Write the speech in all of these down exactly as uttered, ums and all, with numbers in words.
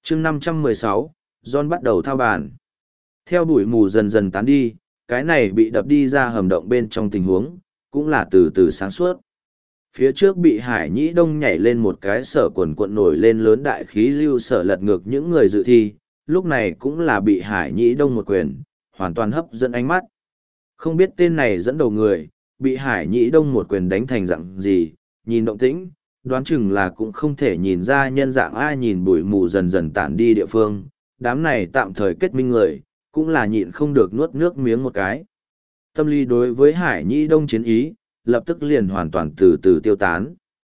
chương năm trăm mười sáu, John bắt đầu thao bàn. Theo bụi mù dần dần tán đi, cái này bị đập đi ra hầm động bên trong tình huống, cũng là từ từ sáng suốt. Phía trước bị Hải Nhĩ Đông nhảy lên một cái sở quần quận nổi lên lớn đại khí lưu sở lật ngược những người dự thi, lúc này cũng là bị Hải Nhĩ Đông một quyền, hoàn toàn hấp dẫn ánh mắt. Không biết tên này dẫn đầu người, bị Hải Nhĩ Đông một quyền đánh thành dạng gì, nhìn động tĩnh, đoán chừng là cũng không thể nhìn ra nhân dạng ai. Nhìn bụi mù dần dần tản đi địa phương, đám này tạm thời kết minh người, cũng là nhịn không được nuốt nước miếng một cái. Tâm lý đối với Hải Nhĩ Đông chiến ý, lập tức liền hoàn toàn từ từ tiêu tán.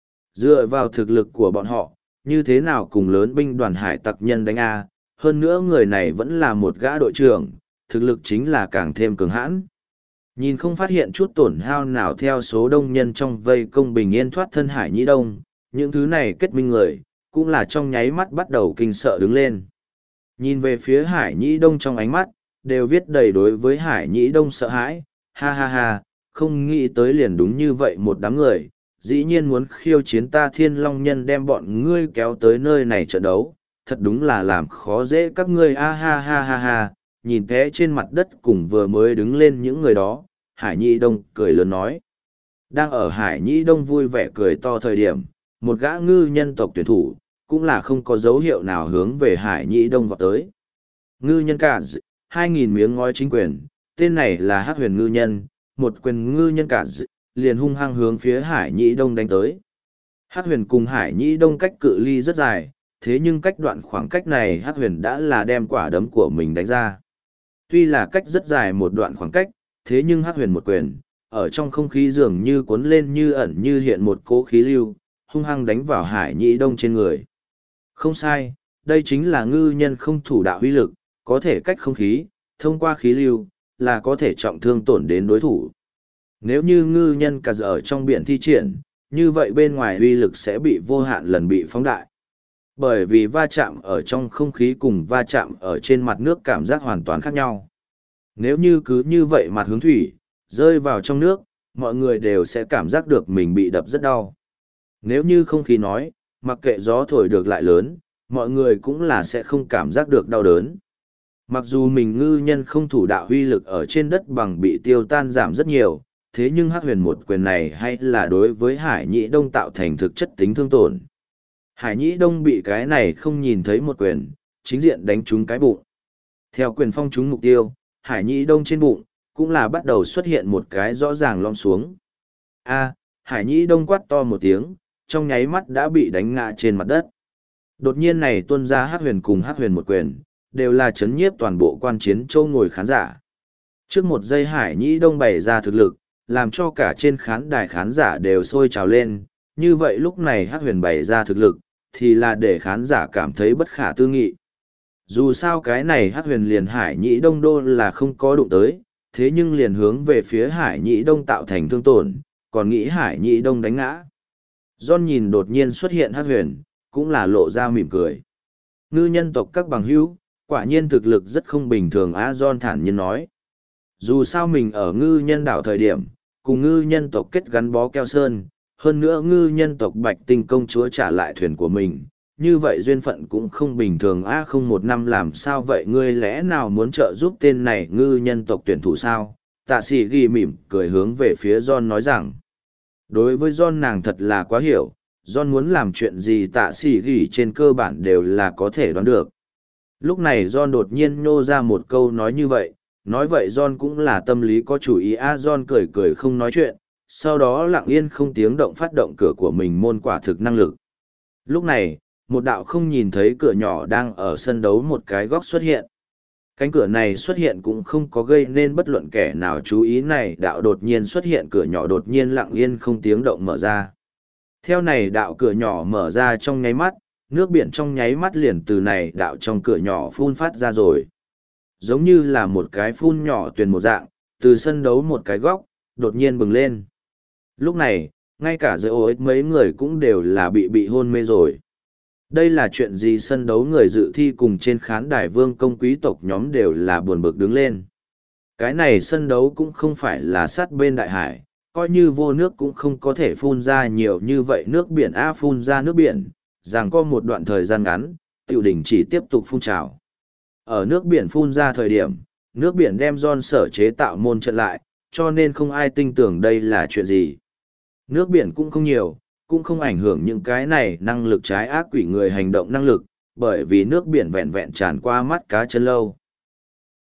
Dựa vào thực lực của bọn họ, như thế nào cùng lớn binh đoàn hải tặc nhân đánh A, hơn nữa người này vẫn là một gã đội trưởng, thực lực chính là càng thêm cường hãn. Nhìn không phát hiện chút tổn hao nào theo số đông nhân trong vây công bình yên thoát thân Hải Nhĩ Đông, những thứ này kết minh người, cũng là trong nháy mắt bắt đầu kinh sợ đứng lên. Nhìn về phía Hải Nhĩ Đông trong ánh mắt, đều viết đầy đối với Hải Nhĩ Đông sợ hãi, ha ha ha, không nghĩ tới liền đúng như vậy một đám người, dĩ nhiên muốn khiêu chiến ta Thiên Long Nhân đem bọn ngươi kéo tới nơi này trận đấu, thật đúng là làm khó dễ các ngươi a ha ha ha ha, nhìn thế trên mặt đất cùng vừa mới đứng lên những người đó, Hải Nhĩ Đông cười lớn nói. Đang ở Hải Nhĩ Đông vui vẻ cười to thời điểm, một gã ngư nhân tộc tuyển thủ, cũng là không có dấu hiệu nào hướng về Hải Nhĩ Đông vào tới. Ngư nhân cả hai nghìn miếng ngói chính quyền, tên này là Hắc Huyền ngư nhân, một quyền ngư nhân cả liền hung hăng hướng phía Hải Nhĩ Đông đánh tới. Hắc Huyền cùng Hải Nhĩ Đông cách cự ly rất dài, thế nhưng cách đoạn khoảng cách này Hắc Huyền đã là đem quả đấm của mình đánh ra. Tuy là cách rất dài một đoạn khoảng cách, thế nhưng Hắc Huyền một quyền, ở trong không khí dường như cuốn lên như ẩn như hiện một cỗ khí lưu, hung hăng đánh vào Hải Nhĩ Đông trên người. Không sai, đây chính là ngư nhân không thủ đạo uy lực, có thể cách không khí, thông qua khí lưu, là có thể trọng thương tổn đến đối thủ. Nếu như ngư nhân cả ở trong biển thi triển, như vậy bên ngoài uy lực sẽ bị vô hạn lần bị phóng đại. Bởi vì va chạm ở trong không khí cùng va chạm ở trên mặt nước cảm giác hoàn toàn khác nhau. Nếu như cứ như vậy mặt hướng thủy, rơi vào trong nước, mọi người đều sẽ cảm giác được mình bị đập rất đau. Nếu như không khí nói, mặc kệ gió thổi được lại lớn, mọi người cũng là sẽ không cảm giác được đau đớn. Mặc dù mình ngư nhân không thủ đạo huy lực ở trên đất bằng bị tiêu tan giảm rất nhiều, thế nhưng Hắc Huyền một quyền này hay là đối với Hải Nhĩ Đông tạo thành thực chất tính thương tổn. Hải Nhĩ Đông bị cái này không nhìn thấy một quyền, chính diện đánh trúng cái bụng. Theo quyền phong trúng mục tiêu, Hải Nhĩ Đông trên bụng, cũng là bắt đầu xuất hiện một cái rõ ràng lom xuống. A, Hải Nhĩ Đông quát to một tiếng, trong nháy mắt đã bị đánh ngã trên mặt đất. Đột nhiên này tuôn ra Hắc Huyền cùng Hắc Huyền một quyền, đều là chấn nhiếp toàn bộ quan chiến châu ngồi khán giả. Trước một giây Hải Nhĩ Đông bày ra thực lực, làm cho cả trên khán đài khán giả đều sôi trào lên, như vậy lúc này Hắc Huyền bày ra thực lực, thì là để khán giả cảm thấy bất khả tư nghị. Dù sao cái này Hắc Huyền liền Hải Nhĩ Đông đô là không có đụng tới, thế nhưng liền hướng về phía Hải Nhĩ Đông tạo thành thương tổn, còn nghĩ Hải Nhĩ Đông đánh ngã. John nhìn đột nhiên xuất hiện Hắc Huyền, cũng là lộ ra mỉm cười. Ngư nhân tộc các bằng hữu, quả nhiên thực lực rất không bình thường á, John thản nhiên nói. Dù sao mình ở ngư nhân đảo thời điểm, cùng ngư nhân tộc kết gắn bó keo sơn, hơn nữa ngư nhân tộc Bạch Tinh công chúa trả lại thuyền của mình, như vậy duyên phận cũng không bình thường a. Không một năm làm sao vậy, ngươi lẽ nào muốn trợ giúp tên này ngư nhân tộc tuyển thủ sao? Tạ sĩ ghi mỉm cười hướng về phía John nói rằng, đối với John nàng thật là quá hiểu, John muốn làm chuyện gì tạ sĩ ghi trên cơ bản đều là có thể đoán được. Lúc này John đột nhiên nhô ra một câu nói như vậy, nói vậy John cũng là tâm lý có chủ ý a. John cười cười không nói chuyện, sau đó lặng yên không tiếng động phát động cửa của mình môn quả thực năng lực. Lúc này, một đạo không nhìn thấy cửa nhỏ đang ở sân đấu một cái góc xuất hiện. Cánh cửa này xuất hiện cũng không có gây nên bất luận kẻ nào chú ý, này đạo đột nhiên xuất hiện cửa nhỏ đột nhiên lặng yên không tiếng động mở ra. Theo này đạo cửa nhỏ mở ra trong nháy mắt, nước biển trong nháy mắt liền từ này đạo trong cửa nhỏ phun phát ra rồi. Giống như là một cái phun nhỏ tuyền một dạng, từ sân đấu một cái góc, đột nhiên bừng lên. Lúc này, ngay cả giới ô ích mấy người cũng đều là bị bị hôn mê rồi. Đây là chuyện gì? Sân đấu người dự thi cùng trên khán đài vương công quý tộc nhóm đều là buồn bực đứng lên. Cái này sân đấu cũng không phải là sát bên đại hải, coi như vô nước cũng không có thể phun ra nhiều như vậy nước biển a, phun ra nước biển, rằng có một đoạn thời gian ngắn, tiểu đỉnh chỉ tiếp tục phun trào. Ở nước biển phun ra thời điểm, nước biển đem John sở chế tạo môn trận lại, cho nên không ai tin tưởng đây là chuyện gì. Nước biển cũng không nhiều, cũng không ảnh hưởng những cái này năng lực trái ác quỷ người hành động năng lực, bởi vì nước biển vẹn vẹn tràn qua mắt cá chân lâu.